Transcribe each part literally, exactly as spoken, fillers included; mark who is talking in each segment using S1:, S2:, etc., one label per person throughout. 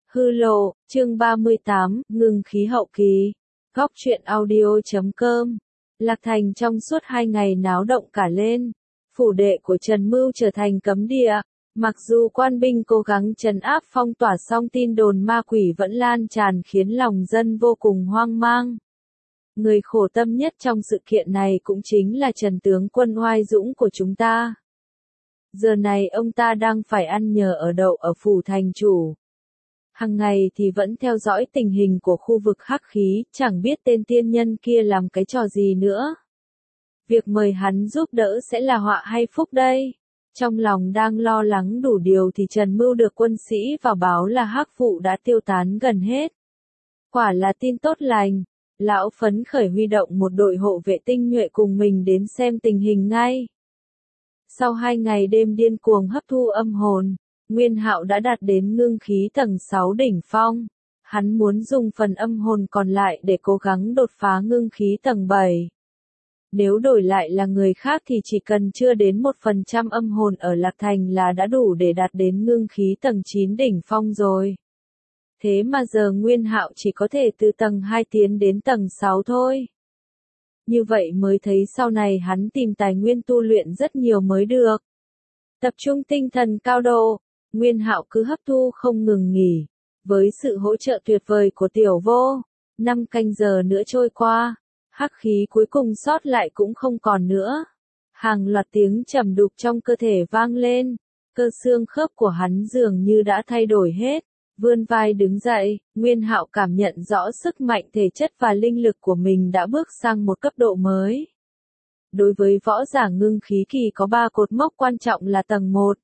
S1: Hư lộ, chương ba mươi tám, ngưng khí hậu kỳ. Góc truyện audio chấm com. Lạc Thành trong suốt hai ngày náo động cả lên. Phủ đệ của Trần Mưu trở thành cấm địa. Mặc dù quan binh cố gắng trấn áp phong tỏa song tin đồn ma quỷ vẫn lan tràn khiến lòng dân vô cùng hoang mang. Người khổ tâm nhất trong sự kiện này cũng chính là Trần tướng quân oai dũng của chúng ta. Giờ này ông ta đang phải ăn nhờ ở đậu ở phủ thành chủ. Hằng ngày thì vẫn theo dõi tình hình của khu vực hắc khí, chẳng biết tên tiên nhân kia làm cái trò gì nữa. Việc mời hắn giúp đỡ sẽ là họa hay phúc đây? Trong lòng đang lo lắng đủ điều thì Trần Mưu được quân sĩ vào báo là hắc vụ đã tiêu tán gần hết. Quả là tin tốt lành. Lão phấn khởi huy động một đội hộ vệ tinh nhuệ cùng mình đến xem tình hình ngay. Sau hai ngày đêm điên cuồng hấp thu âm hồn, Nguyên Hạo đã đạt đến ngưng khí tầng sáu đỉnh phong. Hắn muốn dùng phần âm hồn còn lại để cố gắng đột phá ngưng khí tầng bảy. Nếu đổi lại là người khác thì chỉ cần chưa đến một phần trăm âm hồn ở Lạc Thành là đã đủ để đạt đến ngưng khí tầng chín đỉnh phong rồi. Thế mà giờ Nguyên Hạo chỉ có thể từ tầng hai tiến đến tầng sáu thôi. Như vậy mới thấy sau này hắn tìm tài nguyên tu luyện rất nhiều mới được. Tập trung tinh thần cao độ, Nguyên Hạo cứ hấp thu không ngừng nghỉ. Với sự hỗ trợ tuyệt vời của Tiểu Vô, năm canh giờ nữa trôi qua, hắc khí cuối cùng sót lại cũng không còn nữa. Hàng loạt tiếng trầm đục trong cơ thể vang lên, cơ xương khớp của hắn dường như đã thay đổi hết. Vươn vai đứng dậy, Nguyên Hạo cảm nhận rõ sức mạnh thể chất và linh lực của mình đã bước sang một cấp độ mới. Đối với võ giả ngưng khí kỳ có ba cột mốc quan trọng là tầng một,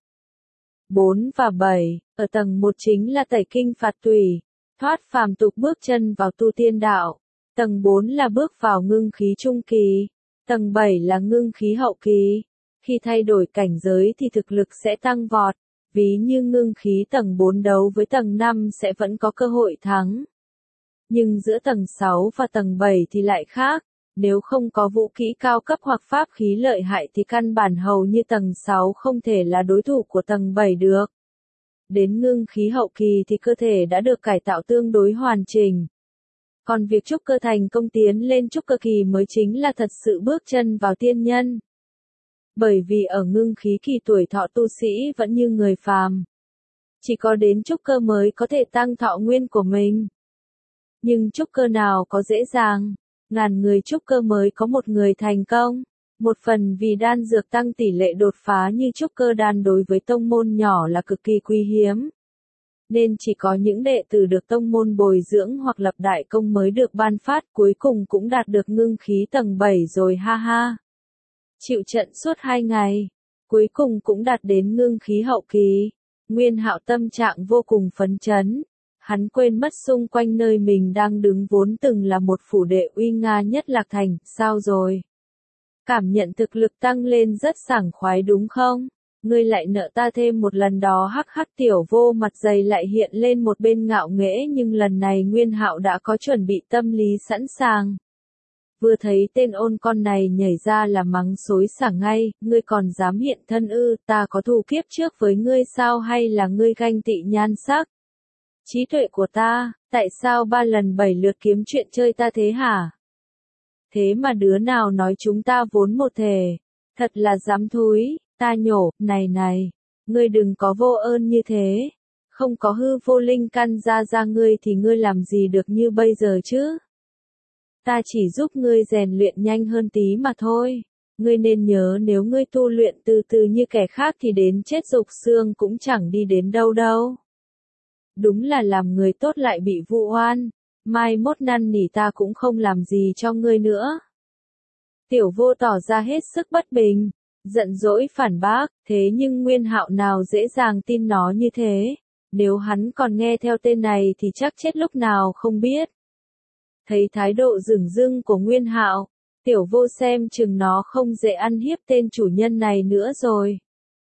S1: bốn và bảy. Ở tầng một chính là tẩy kinh phạt tùy, thoát phàm tục bước chân vào tu tiên đạo. Tầng bốn là bước vào ngưng khí trung kỳ. Tầng bảy là ngưng khí hậu kỳ. Khi thay đổi cảnh giới thì thực lực sẽ tăng vọt. Ví như ngưng khí tầng bốn đấu với tầng năm sẽ vẫn có cơ hội thắng. Nhưng giữa tầng sáu và tầng bảy thì lại khác. Nếu không có vũ kỹ cao cấp hoặc pháp khí lợi hại thì căn bản hầu như tầng sáu không thể là đối thủ của tầng bảy được. Đến ngưng khí hậu kỳ thì cơ thể đã được cải tạo tương đối hoàn chỉnh. Còn việc trúc cơ thành công tiến lên trúc cơ kỳ mới chính là thật sự bước chân vào tiên nhân. Bởi vì ở ngưng khí kỳ tuổi thọ tu sĩ vẫn như người phàm. Chỉ có đến trúc cơ mới có thể tăng thọ nguyên của mình. Nhưng trúc cơ nào có dễ dàng, ngàn người trúc cơ mới có một người thành công. Một phần vì đan dược tăng tỷ lệ đột phá như trúc cơ đan đối với tông môn nhỏ là cực kỳ quý hiếm. Nên chỉ có những đệ tử được tông môn bồi dưỡng hoặc lập đại công mới được ban phát, cuối cùng cũng đạt được ngưng khí tầng bảy rồi ha ha. Chịu trận suốt hai ngày, cuối cùng cũng đạt đến ngưng khí hậu kỳ. Nguyên Hạo tâm trạng vô cùng phấn chấn. Hắn quên mất xung quanh nơi mình đang đứng vốn từng là một phủ đệ uy nga nhất Lạc Thành, sao rồi? Cảm nhận thực lực tăng lên rất sảng khoái đúng không? Ngươi lại nợ ta thêm một lần đó. Hắc hắc. Tiểu Vô mặt dày lại hiện lên một bên ngạo nghễ, nhưng lần này Nguyên Hạo đã có chuẩn bị tâm lý sẵn sàng. Vừa thấy tên ôn con này nhảy ra là mắng xối xả ngay, ngươi còn dám hiện thân ư? Ta có thù kiếp trước với ngươi sao, hay là ngươi ganh tị nhan sắc? Trí tuệ của ta, tại sao ba lần bảy lượt kiếm chuyện chơi ta thế hả? Thế mà đứa nào nói chúng ta vốn một thể, thật là dám thúi. Ta nhổ, này này, ngươi đừng có vô ơn như thế. Không có hư vô linh căn ra ra ngươi thì ngươi làm gì được như bây giờ chứ? Ta chỉ giúp ngươi rèn luyện nhanh hơn tí mà thôi. Ngươi nên nhớ, nếu ngươi tu luyện từ từ như kẻ khác thì đến chết rục xương cũng chẳng đi đến đâu đâu. Đúng là làm người tốt lại bị vu oan. Mai mốt năn nỉ ta cũng không làm gì cho ngươi nữa. Tiểu Vô tỏ ra hết sức bất bình, giận dỗi phản bác, thế nhưng Nguyên Hạo nào dễ dàng tin nó như thế. Nếu hắn còn nghe theo tên này thì chắc chết lúc nào không biết. Thấy thái độ dửng dưng của Nguyên Hạo, Tiểu Vô xem chừng nó không dễ ăn hiếp tên chủ nhân này nữa rồi.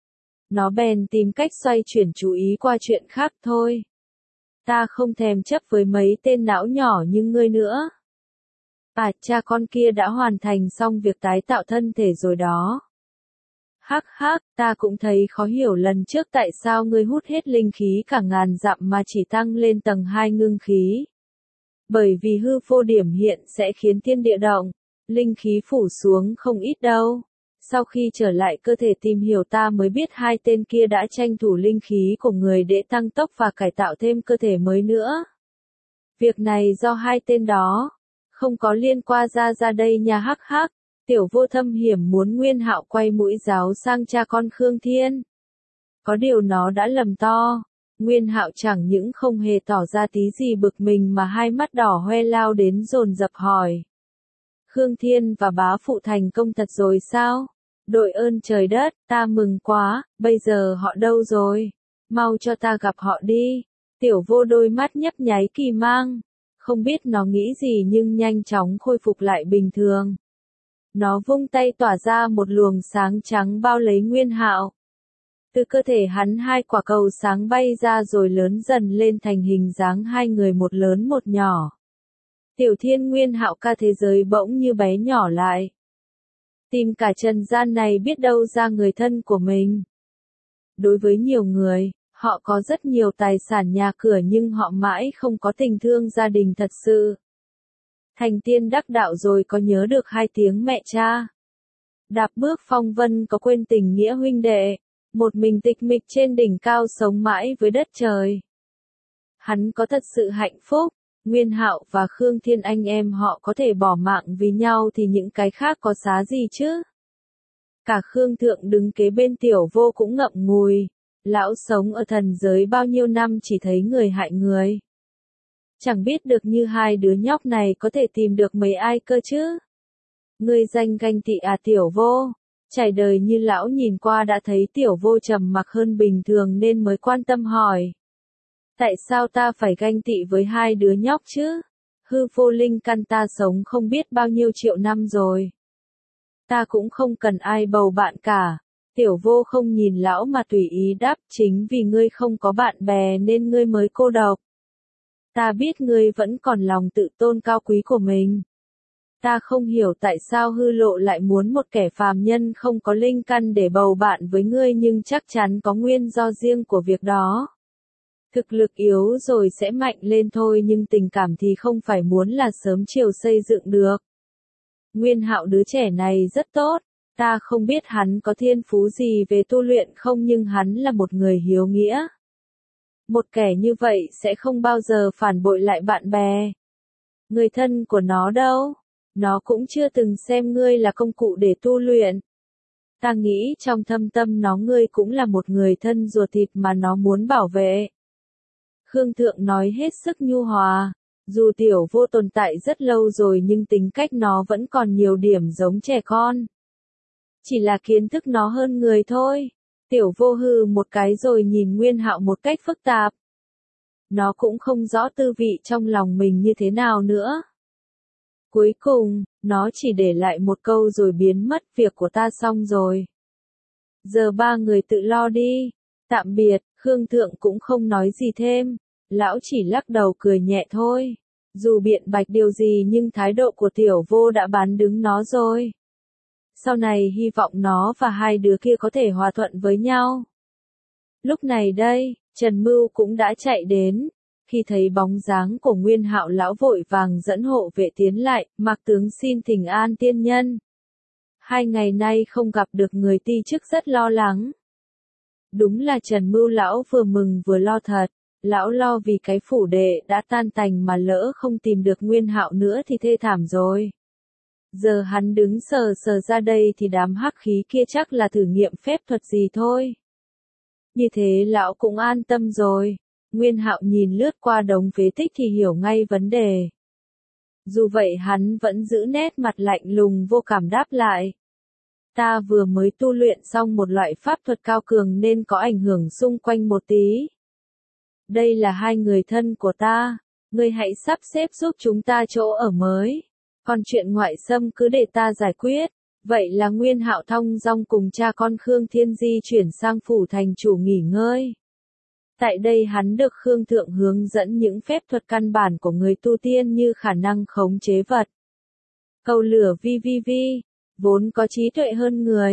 S1: Nó bèn tìm cách xoay chuyển chú ý qua chuyện khác thôi. Ta không thèm chấp với mấy tên não nhỏ như ngươi nữa. À, cha con kia đã hoàn thành xong việc tái tạo thân thể rồi đó. Hắc hắc, ta cũng thấy khó hiểu lần trước tại sao ngươi hút hết linh khí cả ngàn dặm mà chỉ tăng lên tầng hai ngưng khí. Bởi vì hư vô điểm hiện sẽ khiến thiên địa động, linh khí phủ xuống không ít đâu. Sau khi trở lại cơ thể tìm hiểu ta mới biết hai tên kia đã tranh thủ linh khí của người để tăng tốc và cải tạo thêm cơ thể mới nữa. Việc này do hai tên đó, không có liên quan ra ra đây nha hắc hắc. Tiểu Vô thâm hiểm muốn Nguyên Hạo quay mũi giáo sang cha con Khương Thiên. Có điều nó đã lầm to. Nguyên Hạo chẳng những không hề tỏ ra tí gì bực mình mà hai mắt đỏ hoe lao đến dồn dập hỏi. Khương Thiên và bá phụ thành công thật rồi sao? Đội ơn trời đất, ta mừng quá, bây giờ họ đâu rồi? Mau cho ta gặp họ đi. Tiểu Vô đôi mắt nhấp nháy kỳ mang. Không biết nó nghĩ gì nhưng nhanh chóng khôi phục lại bình thường. Nó vung tay tỏa ra một luồng sáng trắng bao lấy Nguyên Hạo. Từ cơ thể hắn hai quả cầu sáng bay ra rồi lớn dần lên thành hình dáng hai người một lớn một nhỏ. Tiểu Thiên Nguyên Hạo ca thế giới bỗng như bé nhỏ lại. Tìm cả trần gian này biết đâu ra người thân của mình. Đối với nhiều người, họ có rất nhiều tài sản nhà cửa nhưng họ mãi không có tình thương gia đình thật sự. Thành tiên đắc đạo rồi có nhớ được hai tiếng mẹ cha. Đạp bước phong vân có quên tình nghĩa huynh đệ. Một mình tịch mịch trên đỉnh cao sống mãi với đất trời. Hắn có thật sự hạnh phúc. Nguyên Hạo và Khương Thiên anh em họ có thể bỏ mạng vì nhau thì những cái khác có xá gì chứ? Cả Khương Thượng đứng kế bên Tiểu Vô cũng ngậm ngùi. Lão sống ở thần giới bao nhiêu năm chỉ thấy người hại người. Chẳng biết được như hai đứa nhóc này có thể tìm được mấy ai cơ chứ? Ngươi danh ganh tị à Tiểu Vô? Trải đời như lão nhìn qua đã thấy Tiểu Vô trầm mặc hơn bình thường nên mới quan tâm hỏi. Tại sao ta phải ganh tị với hai đứa nhóc chứ? Hư vô linh căn ta sống không biết bao nhiêu triệu năm rồi. Ta cũng không cần ai bầu bạn cả. Tiểu Vô không nhìn lão mà tùy ý đáp, chính vì ngươi không có bạn bè nên ngươi mới cô độc. Ta biết ngươi vẫn còn lòng tự tôn cao quý của mình. Ta không hiểu tại sao hư lộ lại muốn một kẻ phàm nhân không có linh căn để bầu bạn với ngươi nhưng chắc chắn có nguyên do riêng của việc đó. Thực lực yếu rồi sẽ mạnh lên thôi nhưng tình cảm thì không phải muốn là sớm chiều xây dựng được. Nguyên Hạo đứa trẻ này rất tốt, ta không biết hắn có thiên phú gì về tu luyện không nhưng hắn là một người hiếu nghĩa. Một kẻ như vậy sẽ không bao giờ phản bội lại bạn bè. Người thân của nó đâu? Nó cũng chưa từng xem ngươi là công cụ để tu luyện. Ta nghĩ trong thâm tâm nó ngươi cũng là một người thân ruột thịt mà nó muốn bảo vệ. Khương Thượng nói hết sức nhu hòa. Dù Tiểu Vô tồn tại rất lâu rồi nhưng tính cách nó vẫn còn nhiều điểm giống trẻ con. Chỉ là kiến thức nó hơn người thôi. Tiểu Vô hừ một cái rồi nhìn Nguyên Hạo một cách phức tạp. Nó cũng không rõ tư vị trong lòng mình như thế nào nữa. Cuối cùng, nó chỉ để lại một câu rồi biến mất, việc của ta xong rồi. Giờ ba người tự lo đi. Tạm biệt, Khương Thượng cũng không nói gì thêm. Lão chỉ lắc đầu cười nhẹ thôi. Dù biện bạch điều gì nhưng thái độ của Tiểu Vô đã bán đứng nó rồi. Sau này hy vọng nó và hai đứa kia có thể hòa thuận với nhau. Lúc này đây, Trần Mưu cũng đã chạy đến. Khi thấy bóng dáng của Nguyên Hạo lão vội vàng dẫn hộ vệ tiến lại, Mạc tướng xin thỉnh an tiên nhân. Hai ngày nay không gặp được người ti chức rất lo lắng. Đúng là Trần Mưu lão vừa mừng vừa lo thật. Lão lo vì cái phủ đệ đã tan tành mà lỡ không tìm được Nguyên Hạo nữa thì thê thảm rồi. Giờ hắn đứng sờ sờ ra đây thì đám hắc khí kia chắc là thử nghiệm phép thuật gì thôi. Như thế lão cũng an tâm rồi. Nguyên Hạo nhìn lướt qua đống phế tích thì hiểu ngay vấn đề. Dù vậy hắn vẫn giữ nét mặt lạnh lùng vô cảm đáp lại. Ta vừa mới tu luyện xong một loại pháp thuật cao cường nên có ảnh hưởng xung quanh một tí. Đây là hai người thân của ta. Ngươi hãy sắp xếp giúp chúng ta chỗ ở mới. Còn chuyện ngoại xâm cứ để ta giải quyết. Vậy là Nguyên Hạo thong dong cùng cha con Khương Thiên di chuyển sang phủ thành chủ nghỉ ngơi. Tại đây hắn được Khương Thượng hướng dẫn những phép thuật căn bản của người tu tiên như khả năng khống chế vật. Cầu lửa vi vi vi, vốn có trí tuệ hơn người.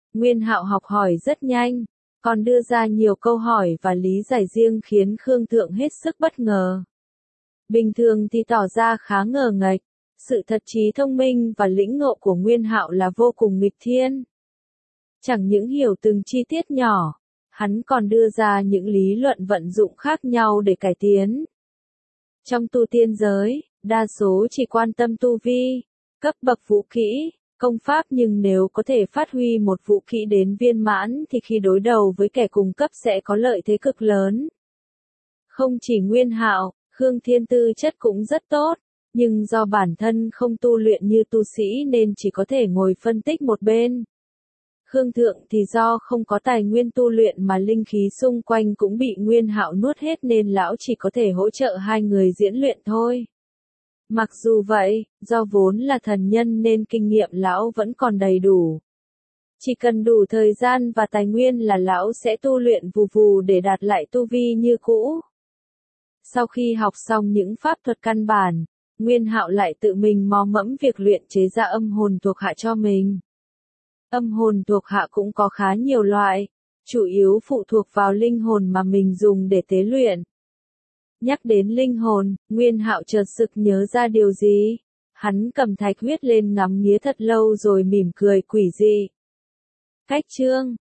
S1: Nguyên Hạo học hỏi rất nhanh, còn đưa ra nhiều câu hỏi và lý giải riêng khiến Khương Thượng hết sức bất ngờ. Bình thường thì tỏ ra khá ngờ nghệch, sự thật trí thông minh và lĩnh ngộ của Nguyên Hạo là vô cùng nghịch thiên. Chẳng những hiểu từng chi tiết nhỏ, hắn còn đưa ra những lý luận vận dụng khác nhau để cải tiến. Trong tu tiên giới, đa số chỉ quan tâm tu vi, cấp bậc vũ kỹ, công pháp, nhưng nếu có thể phát huy một vũ kỹ đến viên mãn thì khi đối đầu với kẻ cùng cấp sẽ có lợi thế cực lớn. Không chỉ Nguyên Hạo, Khương Thiên tư chất cũng rất tốt, nhưng do bản thân không tu luyện như tu sĩ nên chỉ có thể ngồi phân tích một bên. Khương Thượng thì do không có tài nguyên tu luyện mà linh khí xung quanh cũng bị Nguyên Hạo nuốt hết nên lão chỉ có thể hỗ trợ hai người diễn luyện thôi. Mặc dù vậy, do vốn là thần nhân nên kinh nghiệm lão vẫn còn đầy đủ. Chỉ cần đủ thời gian và tài nguyên là lão sẽ tu luyện vù vù để đạt lại tu vi như cũ. Sau khi học xong những pháp thuật căn bản, Nguyên Hạo lại tự mình mò mẫm việc luyện chế ra âm hồn thuộc hạ cho mình. Âm hồn thuộc hạ cũng có khá nhiều loại, chủ yếu phụ thuộc vào linh hồn mà mình dùng để tế luyện. Nhắc đến linh hồn, Nguyên Hạo chợt sực nhớ ra điều gì. Hắn cầm thạch huyết lên ngắm nghía thật lâu rồi mỉm cười quỷ dị. Cách chương